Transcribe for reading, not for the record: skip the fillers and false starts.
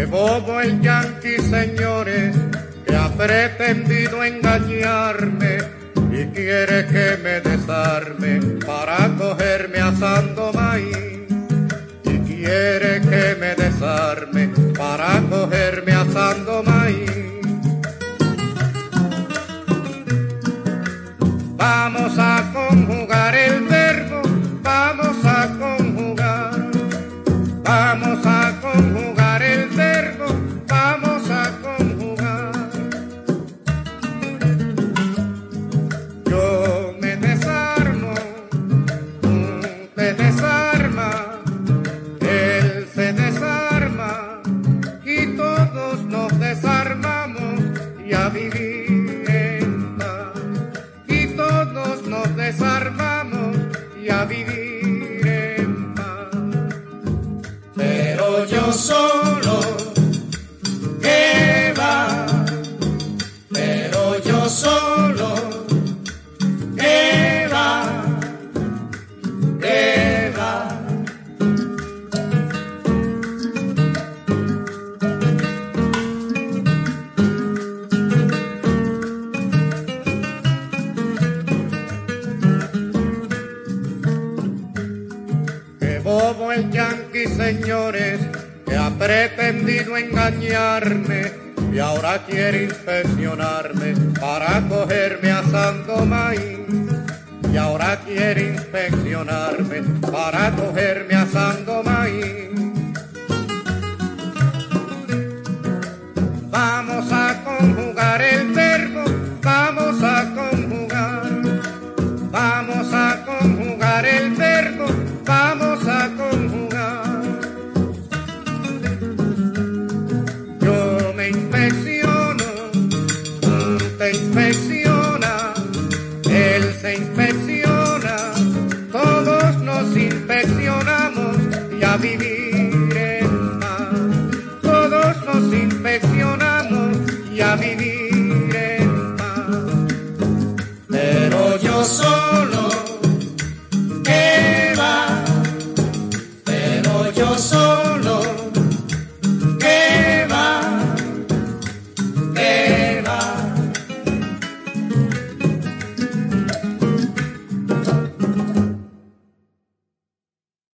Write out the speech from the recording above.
bobo el yanqui, señores, que ha pretendido engañarme y quiere que me desarme para cogerme asando maíz. Y quiere que me desarme para cogerme asando maíz. Vamos a conjugar el verbo, vamos a conjugar. Vamos a conjugar el verbo, vamos a conjugar. Yo me desarmo, tú te desarmas, él se desarma y todos nos desarmamos y a vivir en paz. Y todos nos desarmamos y a vivir en paz. Pero yo solo, ¿qué va? Pero yo solo, ¿qué va? ¿Qué va? Qué bobo el yanqui, señores, que ha pretendido engañarme y ahora quiere inspeccionarme para cogerme asando maíz. Y ahora quiere inspeccionarme para cogerme asando maíz. Vamos a conjugar el verbo, vamos a conjugar. Vamos a conjugar el verbo, vamos a conjugar. Yo me inspecciono, tú te inspeccionas, él se inspecciona, todos nos inspeccionamos y a vivir